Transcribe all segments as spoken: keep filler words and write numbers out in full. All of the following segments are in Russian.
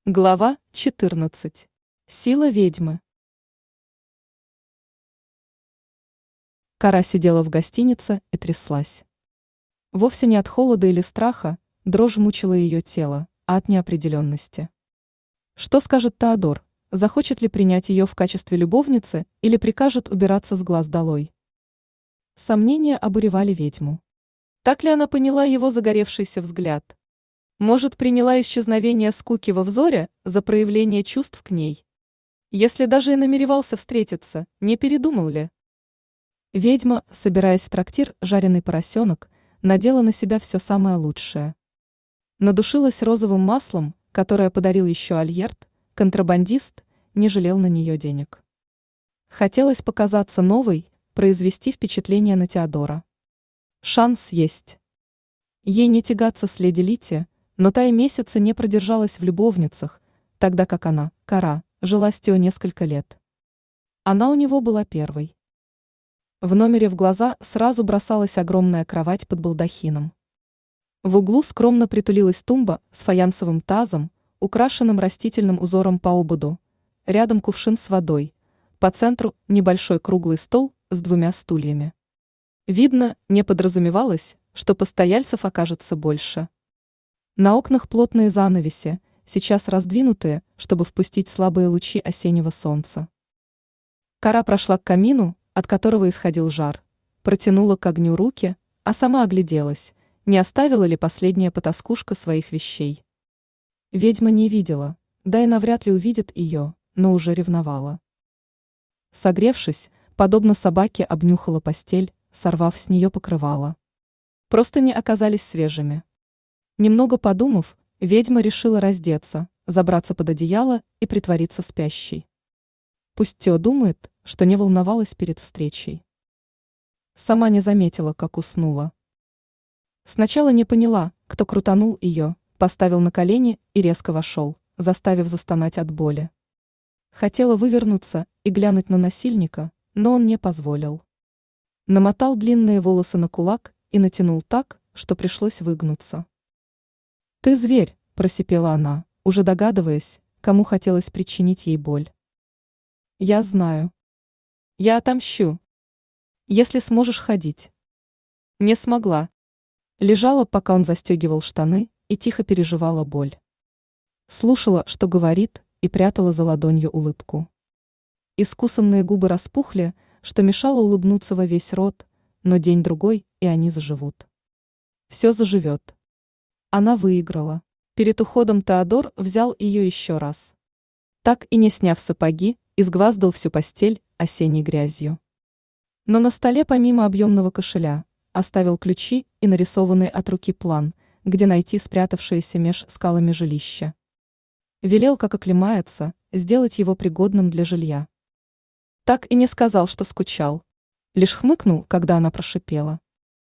Глава четырнадцать. Сила ведьмы. Кара сидела в гостинице и тряслась. Вовсе не от холода или страха, дрожь мучила ее тело, а от неопределенности. Что скажет Теодор? Захочет ли принять ее в качестве любовницы или прикажет убираться с глаз долой? Сомнения обуревали ведьму. Так ли она поняла его загоревшийся взгляд? Может, приняла исчезновение скуки во взоре за проявление чувств к ней? Если даже и намеревался встретиться, не передумал ли? Ведьма, собираясь в трактир «Жареный поросенок», надела на себя все самое лучшее. Надушилась розовым маслом, которое подарил еще Альерт, контрабандист, не жалел на нее денег. Хотелось показаться новой, произвести впечатление на Теодора. Шанс есть. Ей не тягаться с леди Лити, но та и месяца не продержалась в любовницах, тогда как она, Кара, жила с Тео несколько лет. Она у него была первой. В номере в глаза сразу бросалась огромная кровать под балдахином. В углу скромно притулилась тумба с фаянсовым тазом, украшенным растительным узором по ободу, рядом кувшин с водой, по центру небольшой круглый стол с двумя стульями. Видно, не подразумевалось, что постояльцев окажется больше. На окнах плотные занавеси, сейчас раздвинутые, чтобы впустить слабые лучи осеннего солнца. Кара прошла к камину, от которого исходил жар, протянула к огню руки, а сама огляделась, не оставила ли последняя потаскушка своих вещей. Ведьма не видела, да и навряд ли увидит ее, но уже ревновала. Согревшись, подобно собаке обнюхала постель, сорвав с нее покрывало. Простыни оказались свежими. Немного подумав, ведьма решила раздеться, забраться под одеяло и притвориться спящей. Пусть Тео думает, что не волновалась перед встречей. Сама не заметила, как уснула. Сначала не поняла, кто крутанул ее, поставил на колени и резко вошел, заставив застонать от боли. Хотела вывернуться и глянуть на насильника, но он не позволил. Намотал длинные волосы на кулак и натянул так, что пришлось выгнуться. «Ты зверь», – просипела она, уже догадываясь, кому хотелось причинить ей боль. «Я знаю. Я отомщу. Если сможешь ходить». Не смогла. Лежала, пока он застегивал штаны, и тихо переживала боль. Слушала, что говорит, и прятала за ладонью улыбку. Искусанные губы распухли, что мешало улыбнуться во весь рот, но день-другой, и они заживут. Все заживет. Она выиграла. Перед уходом Теодор взял ее еще раз. Так и не сняв сапоги, изгваздал всю постель осенней грязью. Но на столе помимо объемного кошеля оставил ключи и нарисованный от руки план, где найти спрятавшееся меж скалами жилище. Велел, как оклемается, сделать его пригодным для жилья. Так и не сказал, что скучал. Лишь хмыкнул, когда она прошипела.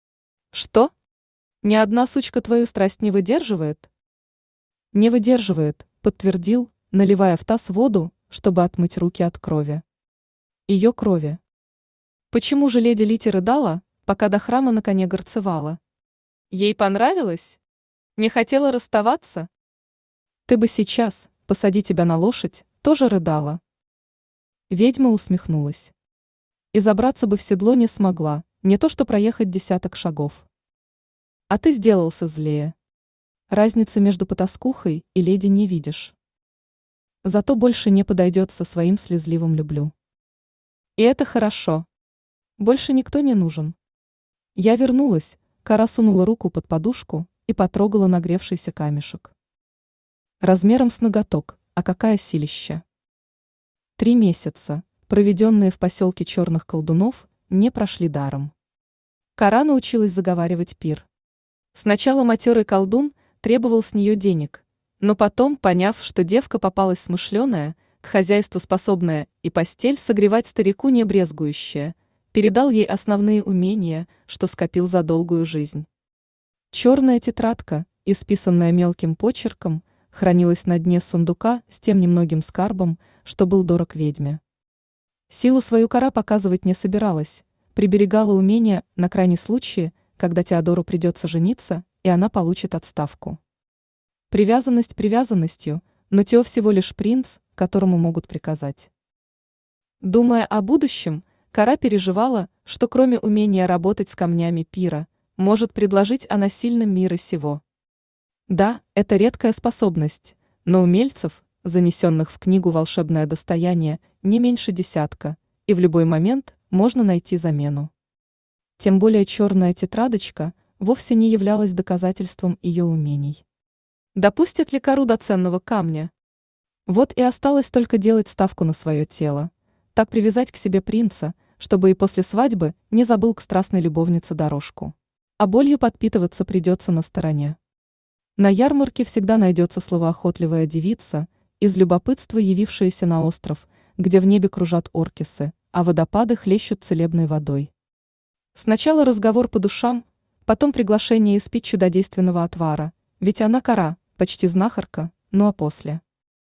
«Что? Ни одна сучка твою страсть не выдерживает?» «Не выдерживает», подтвердил, наливая в таз воду, чтобы отмыть руки от крови. Ее крови. Почему же леди Лити рыдала, пока до храма на коне горцевала? Ей понравилось? Не хотела расставаться? Ты бы сейчас, посади тебя на лошадь, тоже рыдала. Ведьма усмехнулась. И забраться бы в седло не смогла, не то что проехать десяток шагов. А ты сделался злее. Разницы между потаскухой и леди не видишь. Зато больше не подойдет со своим слезливым люблю. И это хорошо. Больше никто не нужен. Я вернулась, Кара сунула руку под подушку и потрогала нагревшийся камешек. Размером с ноготок, а какая силища. Три месяца, проведенные в поселке черных колдунов, не прошли даром. Кара научилась заговаривать пир. Сначала матерый колдун требовал с нее денег, но потом, поняв, что девка попалась смышленая, к хозяйству способная и постель согревать старику не брезгующая, передал ей основные умения, что скопил за долгую жизнь. Черная тетрадка, исписанная мелким почерком, хранилась на дне сундука с тем немногим скарбом, что был дорог ведьме. Силу свою Кара показывать не собиралась, приберегала умения на крайний случай, когда Теодору придется жениться, и она получит отставку. Привязанность привязанностью, но Тео всего лишь принц, которому могут приказать. Думая о будущем, Кара переживала, что кроме умения работать с камнями пира, может предложить она сильным мира сего. Да, это редкая способность, но умельцев, занесенных в книгу «Волшебное достояние», не меньше десятка, и в любой момент можно найти замену. Тем более черная тетрадочка вовсе не являлась доказательством ее умений. Допустит ли Кару до ценного камня? Вот и осталось только делать ставку на свое тело, так привязать к себе принца, чтобы и после свадьбы не забыл к страстной любовнице дорожку. А болью подпитываться придется на стороне. На ярмарке всегда найдется словоохотливая девица, из любопытства явившаяся на остров, где в небе кружат оркисы, а водопады хлещут целебной водой. Сначала разговор по душам, потом приглашение испить чудодейственного отвара, ведь она Кара, почти знахарка, ну а после.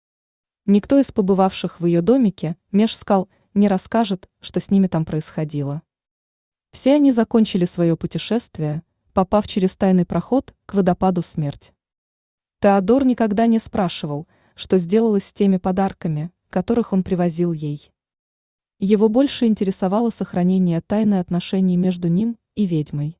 Никто из побывавших в ее домике, меж скал, не расскажет, что с ними там происходило. Все они закончили свое путешествие, попав через тайный проход к водопаду смерть. Теодор никогда не спрашивал, что сделалось с теми подарками, которых он привозил ей. Его больше интересовало сохранение тайны отношений между ним и ведьмой.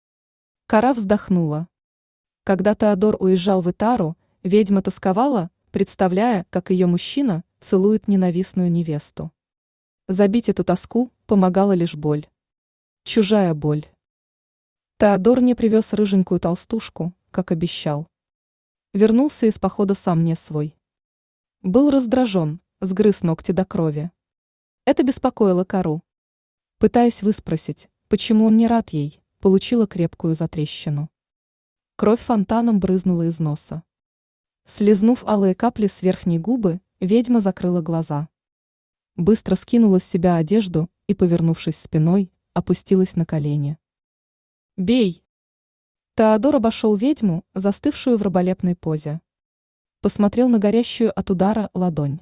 Кара вздохнула. Когда Теодор уезжал в Итару, ведьма тосковала, представляя, как ее мужчина целует ненавистную невесту. Забить эту тоску помогала лишь боль. Чужая боль. Теодор не привез рыженькую толстушку, как обещал. Вернулся из похода сам не свой. Был раздражен, сгрыз ногти до крови. Это беспокоило Кару. Пытаясь выспросить, почему он не рад ей, получила крепкую затрещину. Кровь фонтаном брызнула из носа. Слизнув алые капли с верхней губы, ведьма закрыла глаза. Быстро скинула с себя одежду и, повернувшись спиной, опустилась на колени. «Бей!» Теодор обошел ведьму, застывшую в раболепной позе. Посмотрел на горящую от удара ладонь.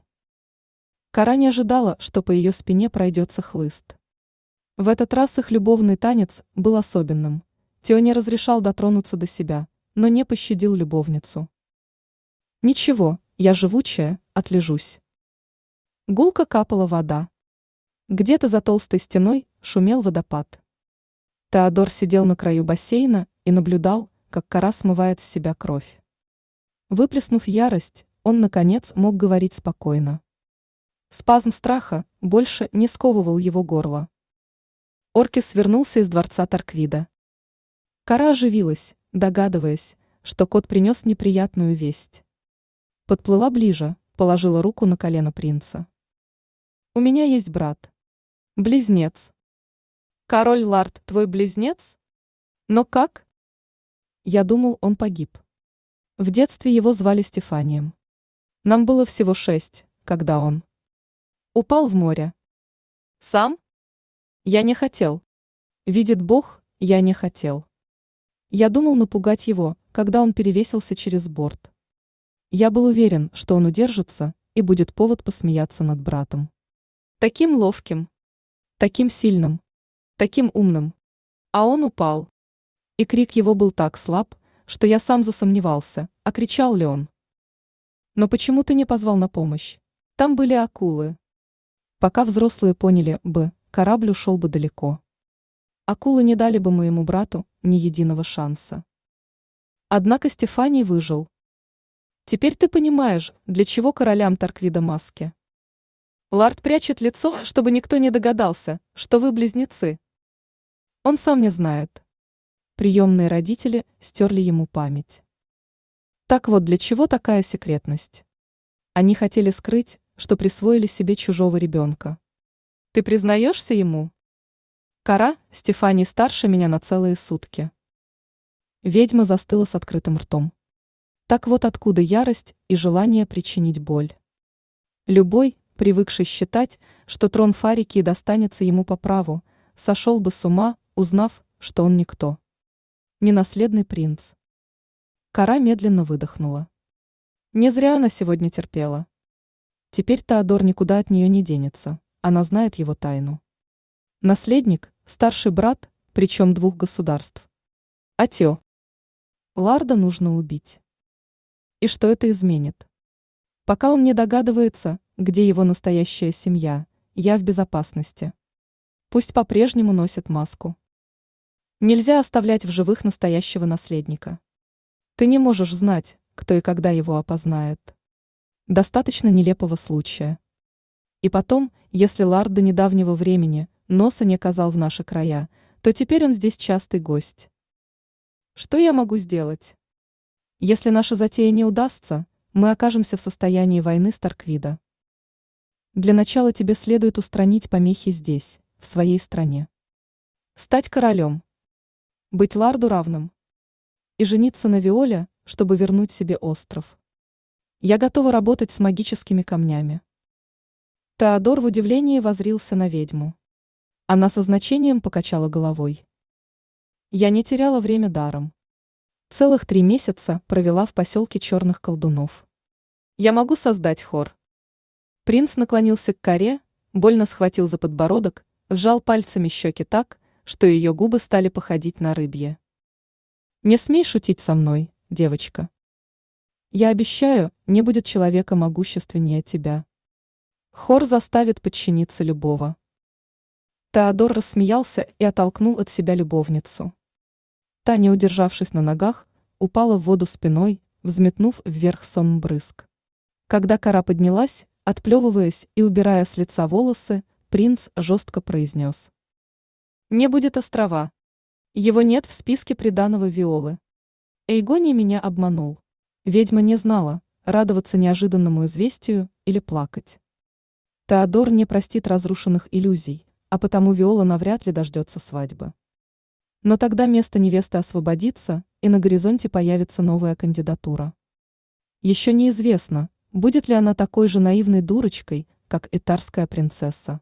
Кара не ожидала, что по ее спине пройдется хлыст. В этот раз их любовный танец был особенным. Тео не разрешал дотронуться до себя, но не пощадил любовницу. «Ничего, я живучая, отлежусь». Гулко капала вода. Где-то за толстой стеной шумел водопад. Теодор сидел на краю бассейна и наблюдал, как Кара смывает с себя кровь. Выплеснув ярость, он, наконец, мог говорить спокойно. Спазм страха больше не сковывал его горло. Оркис вернулся из дворца Тарквида. Кара оживилась, догадываясь, что кот принес неприятную весть. Подплыла ближе, положила руку на колено принца. «У меня есть брат. Близнец». «Король Лард твой близнец? Но как?» Я думал, он погиб. В детстве его звали Стефанием. Нам было всего шесть, когда он упал в море. Сам? Я не хотел. Видит Бог, я не хотел. Я думал напугать его, когда он перевесился через борт. Я был уверен, что он удержится, и будет повод посмеяться над братом. Таким ловким, таким сильным, таким умным. А он упал. И крик его был так слаб, что я сам засомневался, а кричал ли он. Но почему ты не позвал на помощь? Там были акулы. Пока взрослые поняли бы, корабль ушел бы далеко. Акулы не дали бы моему брату ни единого шанса. Однако Стефаний выжил. Теперь ты понимаешь, для чего королям Тарквида маски. Лард прячет лицо, чтобы никто не догадался, что вы близнецы. Он сам не знает. Приемные родители стерли ему память. Так вот для чего такая секретность? Они хотели скрыть, что присвоили себе чужого ребенка. Ты признаешься ему? Кара, Стефаний старше меня на целые сутки. Ведьма застыла с открытым ртом. Так вот откуда ярость и желание причинить боль. Любой, привыкший считать, что трон Фарикии достанется ему по праву, сошел бы с ума, узнав, что он никто. Ненаследный принц. Кара медленно выдохнула. Не зря она сегодня терпела. Теперь Теодор никуда от нее не денется, она знает его тайну. Наследник, старший брат, причем двух государств. А Тео. Ларда нужно убить. И что это изменит? Пока он не догадывается, где его настоящая семья, я в безопасности. Пусть по-прежнему носит маску. Нельзя оставлять в живых настоящего наследника. Ты не можешь знать, кто и когда его опознает. Достаточно нелепого случая. И потом, если Лард до недавнего времени носа не казал в наши края, то теперь он здесь частый гость. Что я могу сделать? Если наша затея не удастся, мы окажемся в состоянии войны с Тарквида. Для начала тебе следует устранить помехи здесь, в своей стране. Стать королем. Быть Ларду равным. И жениться на Виоле, чтобы вернуть себе остров. Я готова работать с магическими камнями. Теодор в удивлении воззрился на ведьму. Она со значением покачала головой. Я не теряла время даром. Целых три месяца провела в поселке черных колдунов. Я могу создать хор. Принц наклонился к коре, больно схватил за подбородок, сжал пальцами щеки так, что ее губы стали походить на рыбье. Не смей шутить со мной, девочка. Я обещаю, не будет человека могущественнее тебя. Хор заставит подчиниться любого. Теодор рассмеялся и оттолкнул от себя любовницу. Та, не удержавшись на ногах, упала в воду спиной, взметнув вверх сонм брызг. Когда кора поднялась, отплевываясь и убирая с лица волосы, принц жестко произнес. Не будет острова. Его нет в списке приданого Виолы. Эйгоний меня обманул. Ведьма не знала, радоваться неожиданному известию или плакать. Теодор не простит разрушенных иллюзий, а потому Виола навряд ли дождется свадьбы. Но тогда место невесты освободится, и на горизонте появится новая кандидатура. Еще неизвестно, будет ли она такой же наивной дурочкой, как Итарская принцесса.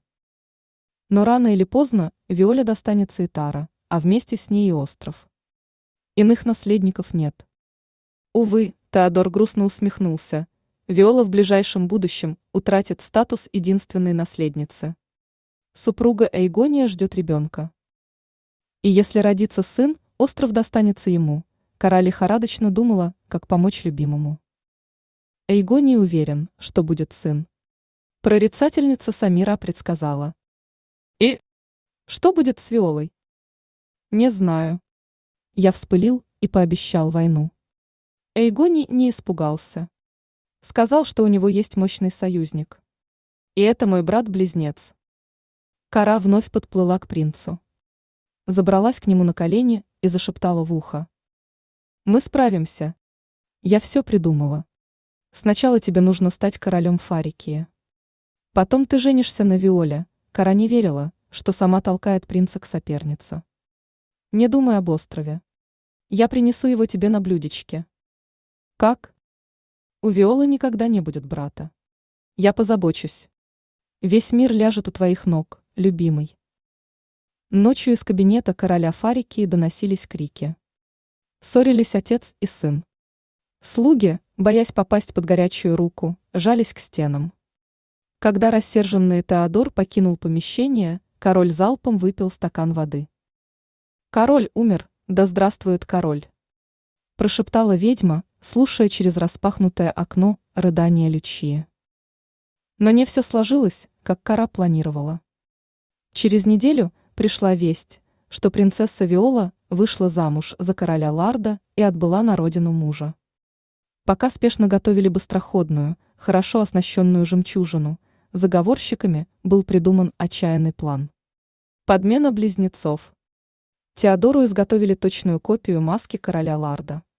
Но рано или поздно Виоле достанется Итара, а вместе с ней и остров. Иных наследников нет. Увы, Теодор грустно усмехнулся. Виола в ближайшем будущем утратит статус единственной наследницы. Супруга Эйгония ждет ребенка. И если родится сын, остров достанется ему. Кора лихорадочно думала, как помочь любимому. Эйгоний уверен, что будет сын. Прорицательница Самира предсказала. И что будет с Виолой? Не знаю. Я вспылил и пообещал войну. Эйгоний не испугался. Сказал, что у него есть мощный союзник. И это мой брат-близнец. Кора вновь подплыла к принцу. Забралась к нему на колени и зашептала в ухо. Мы справимся. Я все придумала. Сначала тебе нужно стать королем Фарикии. Потом ты женишься на Виоле. Кора не верила, что сама толкает принца к сопернице. Не думай об острове. Я принесу его тебе на блюдечке. Как? У Виолы никогда не будет брата. Я позабочусь. Весь мир ляжет у твоих ног, любимый. Ночью из кабинета короля Фарикии доносились крики. Ссорились отец и сын. Слуги, боясь попасть под горячую руку, жались к стенам. Когда рассерженный Теодор покинул помещение, король залпом выпил стакан воды. Король умер, да здравствует король! Прошептала ведьма, слушая через распахнутое окно рыдания Лючии. Но не все сложилось, как Кора планировала. Через неделю пришла весть, что принцесса Виола вышла замуж за короля Ларда и отбыла на родину мужа. Пока спешно готовили быстроходную, хорошо оснащенную жемчужину, заговорщиками был придуман отчаянный план. Подмена близнецов. Теодору изготовили точную копию маски короля Ларда.